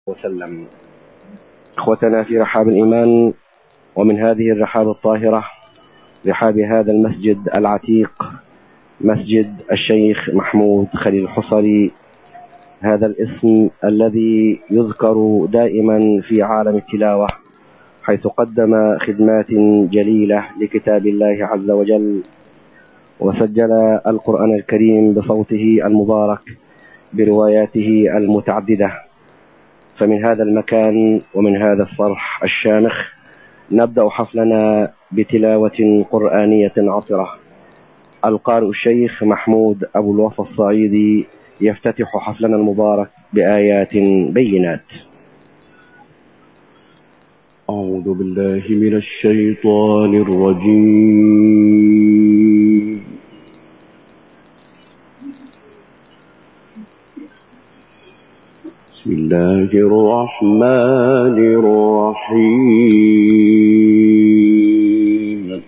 وسلم. إخوتنا في رحاب الإيمان، ومن هذه الرحاب الطاهرة، رحاب هذا المسجد العتيق، مسجد الشيخ محمود خليل الحصري، هذا الاسم الذي يذكر دائما في عالم التلاوة، حيث قدم خدمات جليلة لكتاب الله عز وجل، وسجل القرآن الكريم بصوته المبارك برواياته المتعددة. فمن هذا المكان ومن هذا الصرح الشامخ نبدأ حفلنا بتلاوة قرآنية عطرة. القارئ الشيخ محمود أبو الوفا الصعيدي يفتتح حفلنا المبارك بآيات بينات. أعوذ بالله من الشيطان الرجيم. بسم الله الرحمن الرحيم.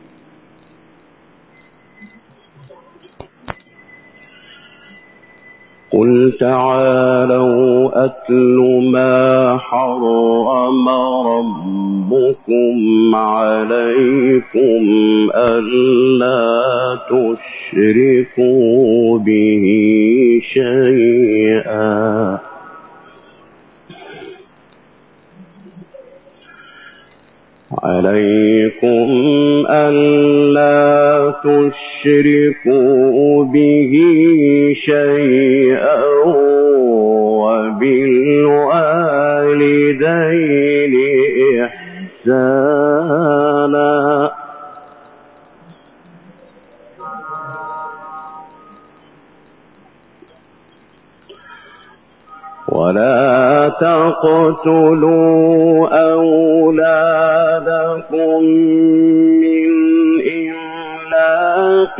قل تعالوا أتل ما حرم ربكم عليكم ألا تشركوا به شيئا وبالوالدين إحسانا ولا تقتلوا أولادكم من إملاق،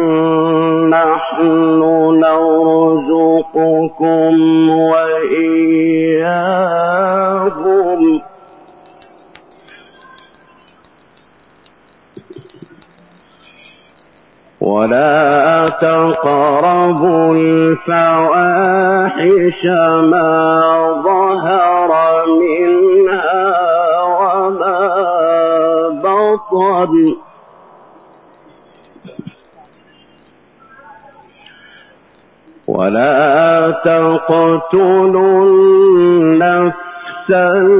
نحن نرزقكم وإياهم ولا تقربوا الفواحش ما ظهر منها وما بطن ولا تقتلوا النفس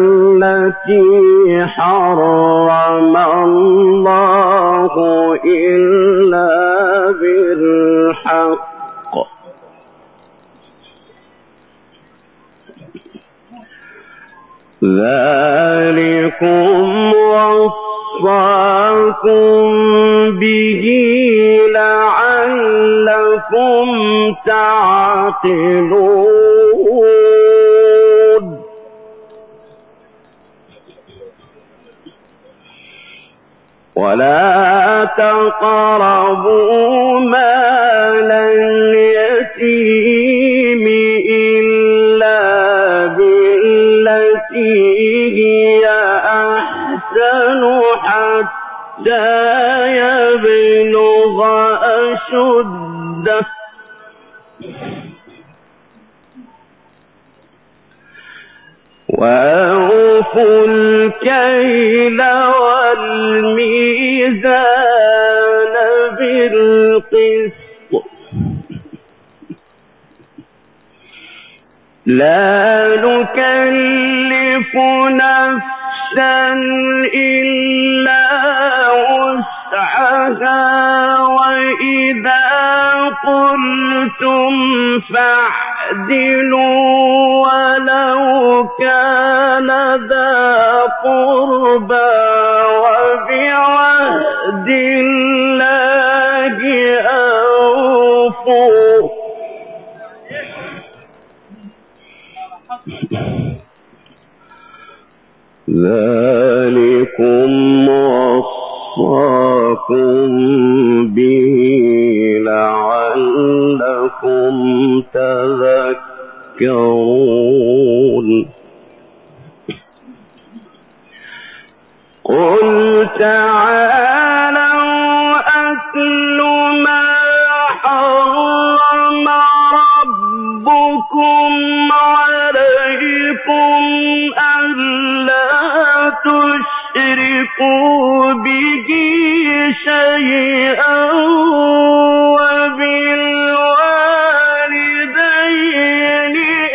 التي حرم الله إلا بالحق، ذلكم وصاكم به لعلكم تعقلون. ولا تقربوا مال اليتيم إلا بالتي هي أحسن حتى يبلغ أشده، وأوفوا الكيل والميزان بالقسط، لا نكلف نفسا إلا وسعها، وإذا قلتم فاعدلوا ولو كان ذا قربى، وبعهد الله أوفوا، ذلكم وصاكم به لعلكم تذكرون. قل تعالوا أتل ما حرم ربكم عليكم ألا تشركوا به شيئا وبالوالدين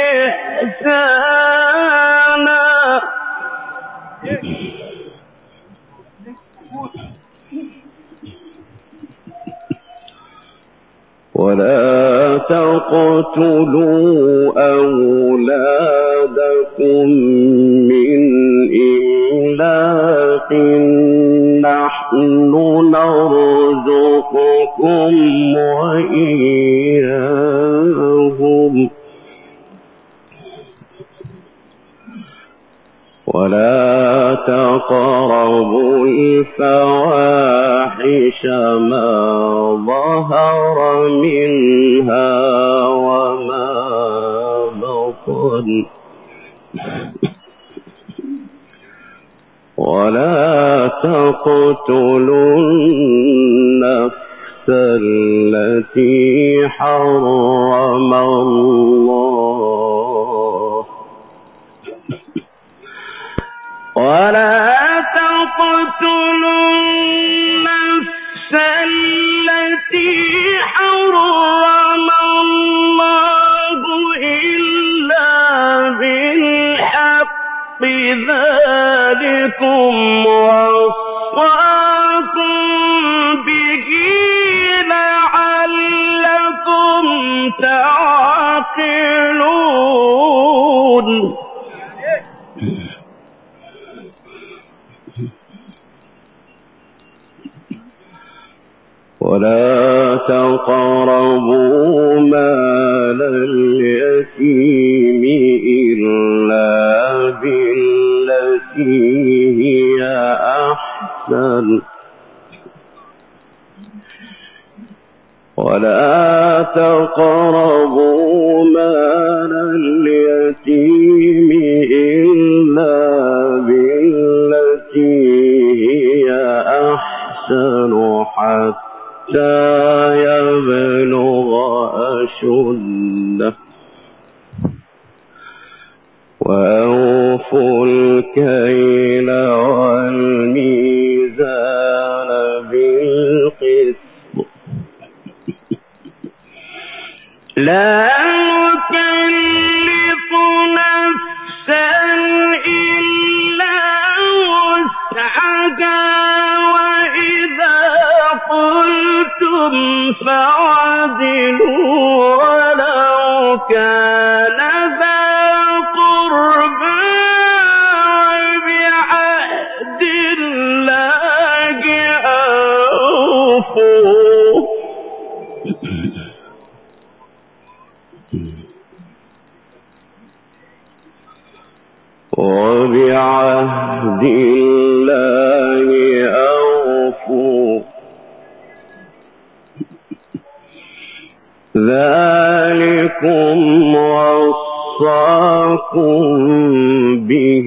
إحسانا ولا تقتلوا أولادكم من إملاق نحن نرزقكم وإياهم ولا تقربوا الفواحش ما ظهر منها وما بطن ولا تقتلوا النفس التي حرم الله ولا تقتلوا النفس التي حرم الله إلا بالحق ذلكم وصاكم به لعلكم تعقلون ولا تقربوا مال اليتيم إلا بالتي هي أحسن ولا تقربوا مال اليتيم إلا بالتي هي أحسن حتى يبلغ أشده وأوفوا الكيل والميزان بالقسط لا نكلف نفسا إلا وسعها وإذا قلتم فعدلوا ولو كان ذا قربى وبعهد الله أوفوا وبعهد الله أوفوا ذلكم وصاكم به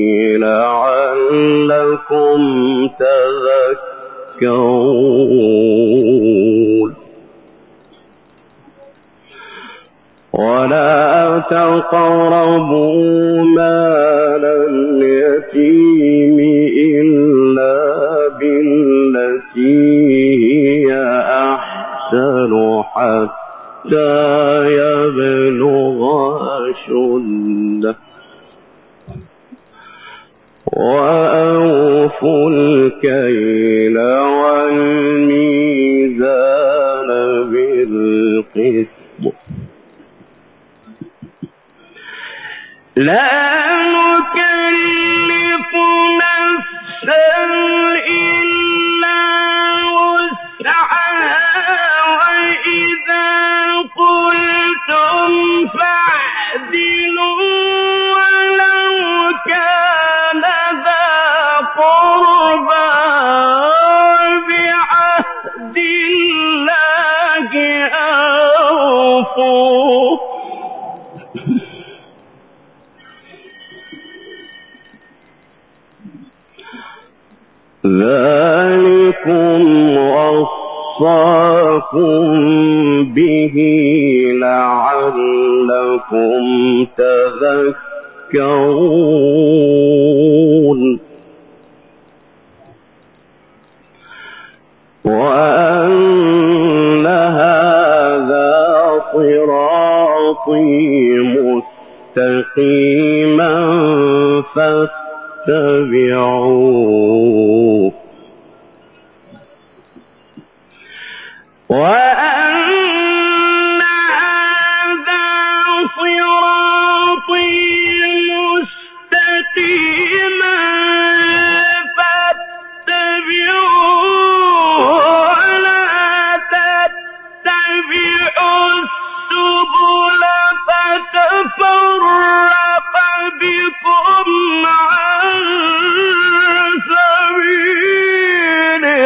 لعلكم تذكرون ولا تقربوا مال اليتيم إلا بالتي هي أحسن حتى يبلغ أشده وأوفوا الكيل والميزان بالقسط لا نكلف نفسا إلا وسعها وإذا قلتم فاعدلوا ولو كان ذا قربى بعهد الله أوفوا ذلكم وصاكم به لعلكم تذكرون تذكرون وأن هذا صراطي مستقيما فاتبعوه وأن هذا صراطي مستقيما فاتبعوه ولا تتبعوا السبل فتفرق بكم عن سبيله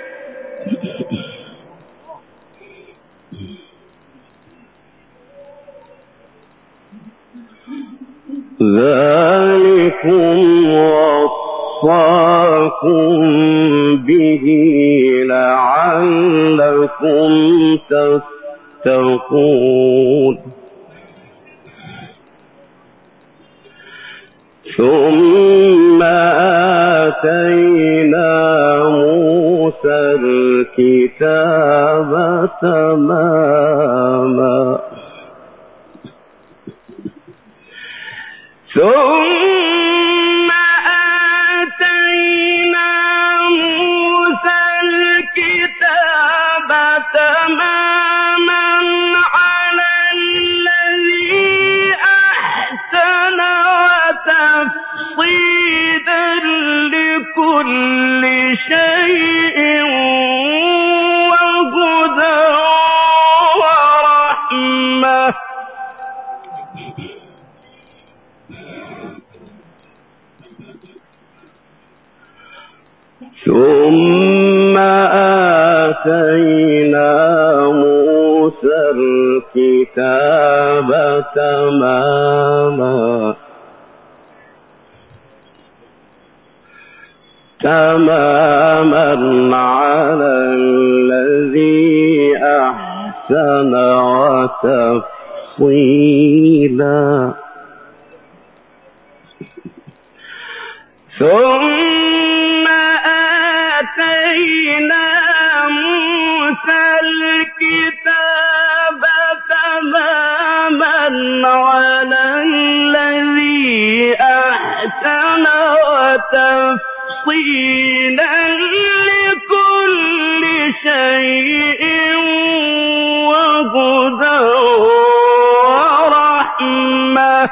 ذلكم وصاكم به لعلكم تتقون ثم آتينا موسى الكتاب تماما ثم آتينا موسى الكتاب تماما على الذي أحسن وتفصيلا لكل شيء وهدى ورحمة ثم آتينا موسى الكتاب تماما على الذي أحسن وتفصيلا ثم آتينا موسى الكتاب تماما على الذي أحسن وتفصيلا لكل شيء وهدى ورحمة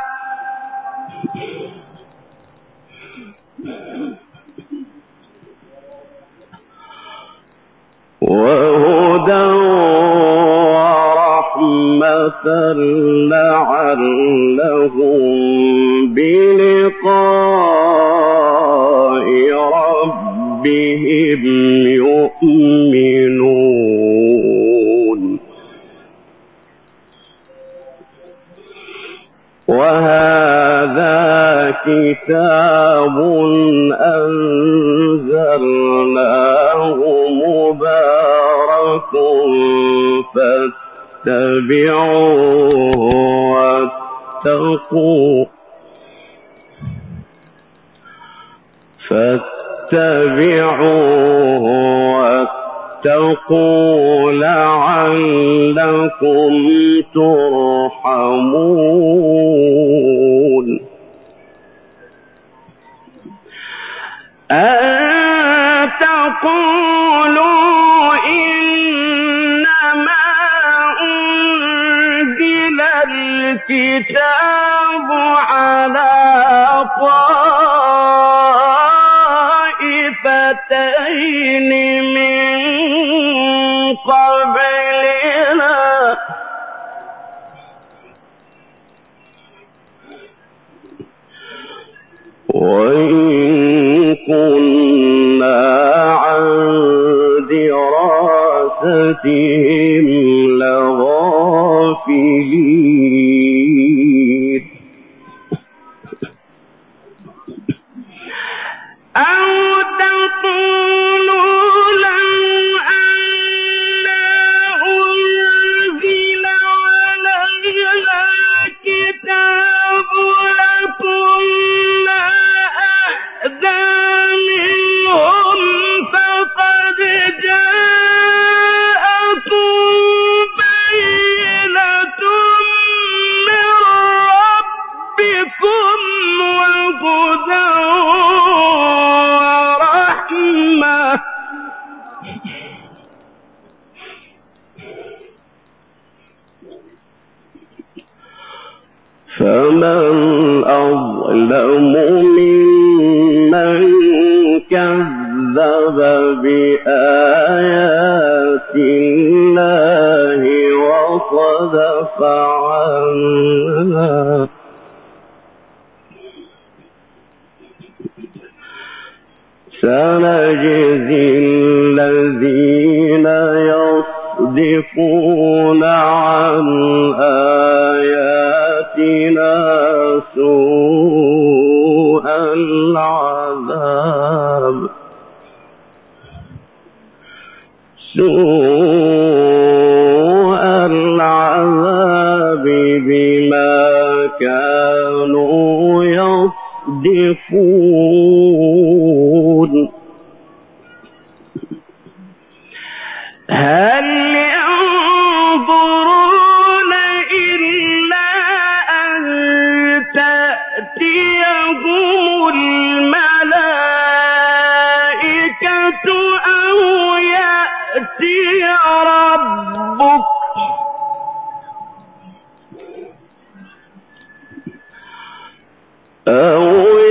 لعلهم بلقاء ربهم يؤمنون وهذا كتاب أنزلناه مبارك فاتبعوه واتقوا لعلكم ترحمون أن تقولوا إنما أنزل الكتاب على طائفتين من قبلنا وإن كنا عن دراستهم لغافلين أو تقولوا لو أنا أنزل علينا كتاب لكنا وهدى ورحمة فمن أظلم ممن كذب بآيات الله وصدف عنها سنجزي الذين يصدفون عن آياتنا سوء العذاب بما كانوا يصدفون هل ينظرون إلا أن تأتيهم الملائكة أو يأتي ربك أو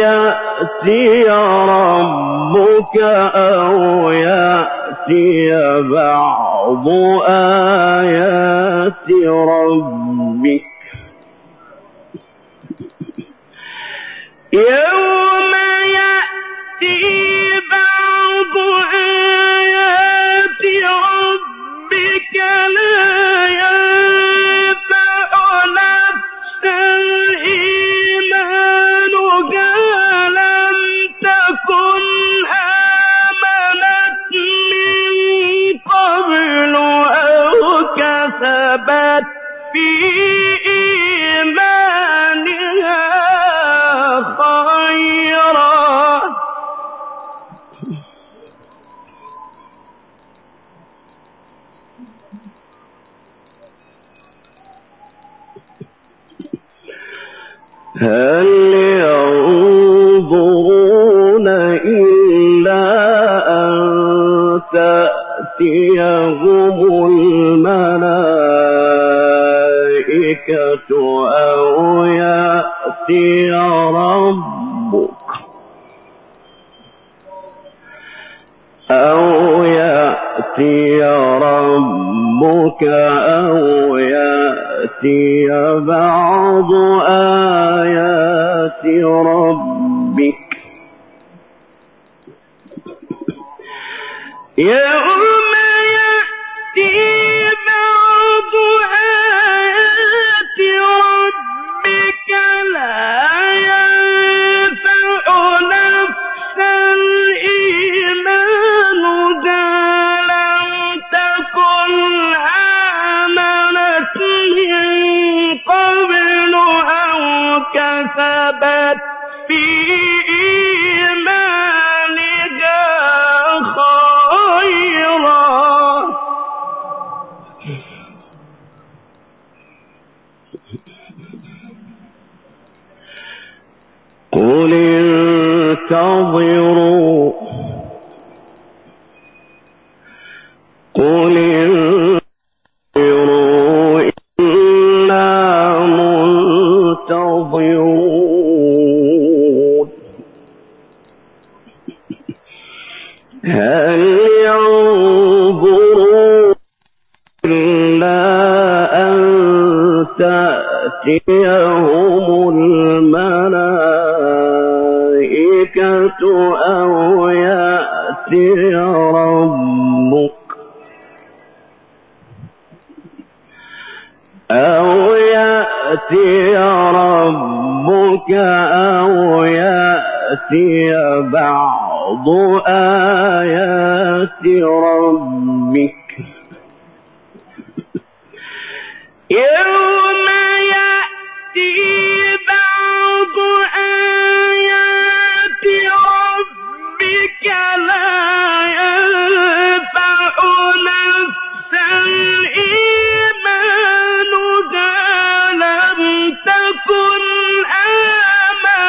يأتي بعض آيات ربك يوم يأتي بعض آيات ربك لا ينفع نفسا إيمانها لم تكن آمنت من قبل أو كسبت في إيمانها خيرا هل ينظرون إلا أن تأتيهم الملائكة أو يأتي ربك أو يأتي بعض آيات ربك يوم يأتي بعض آيات ربك لا ينفع نفسا إيمانها لم تكن آمنت من قبل أو كسبت في إيمانها خيرا قل انتظروا إنا منتظرون هل ينظرون إلا أن تأتيهم الملائكة أو يأتي ربك أو يأتي بعض آيات ربك يوم يأتي بعض آيات ربك لا ينفع نفسا إيمانها لم تكن آمنت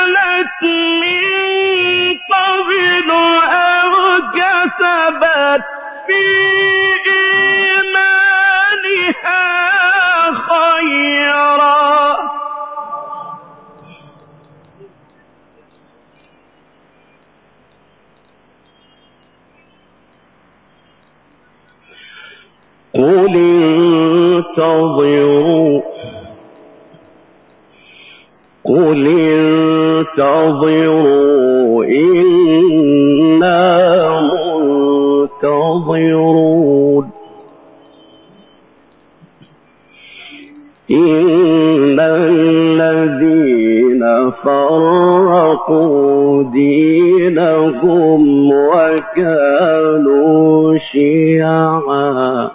انتظروا قل انتظروا إنا منتظرون إن الذين فرقوا دينهم وكانوا شيعا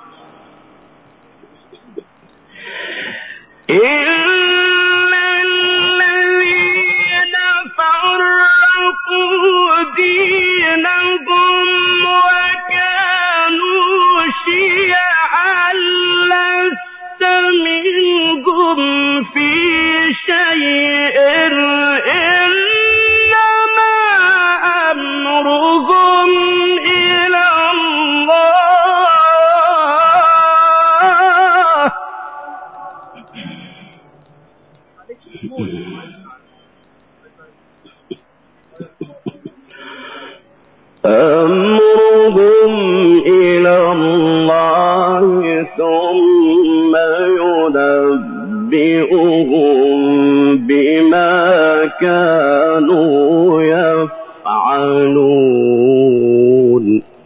في شيء إنما أمرهم إلى الله أمرهم إلى الله ثم ينبئهم بما كانوا يفعلون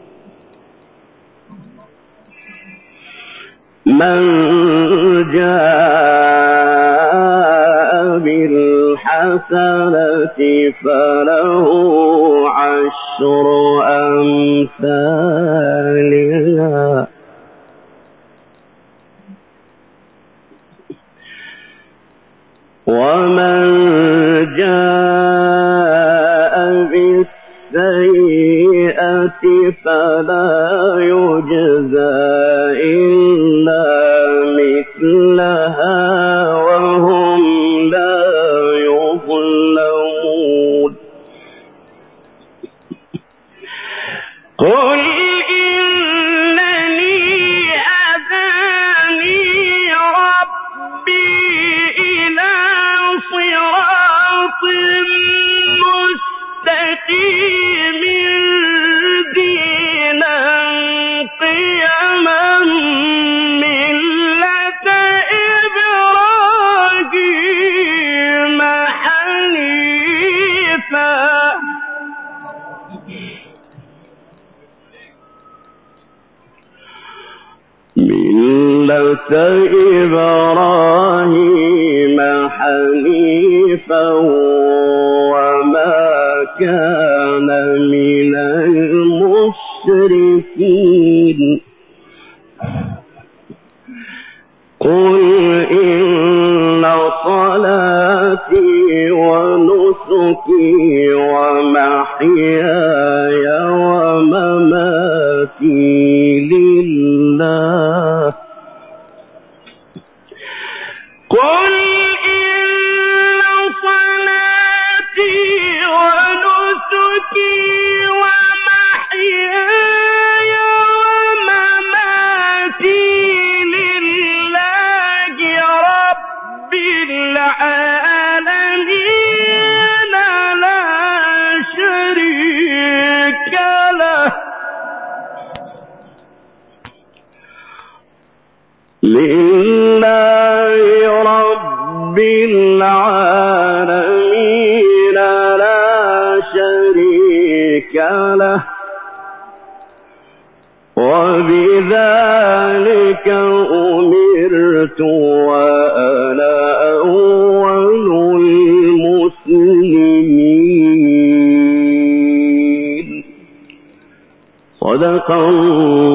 من جاء بالحسنة فله عشر أمثالها ومن جاء بالسيئة فلا يجزى إلا مثلها وهم لا يظلمون قل ملة إبراهيم حنيفا وما كان من المشركين قل إن صلاتي ونسكي ومحياي ومماتي لله قل إن صلاتي ونسكي ومحياي ومماتي لله رب العالمين لا شريك له لله رب العالمين لا شريك له وبذلك أمرت وأنا أول المسلمين صدق الله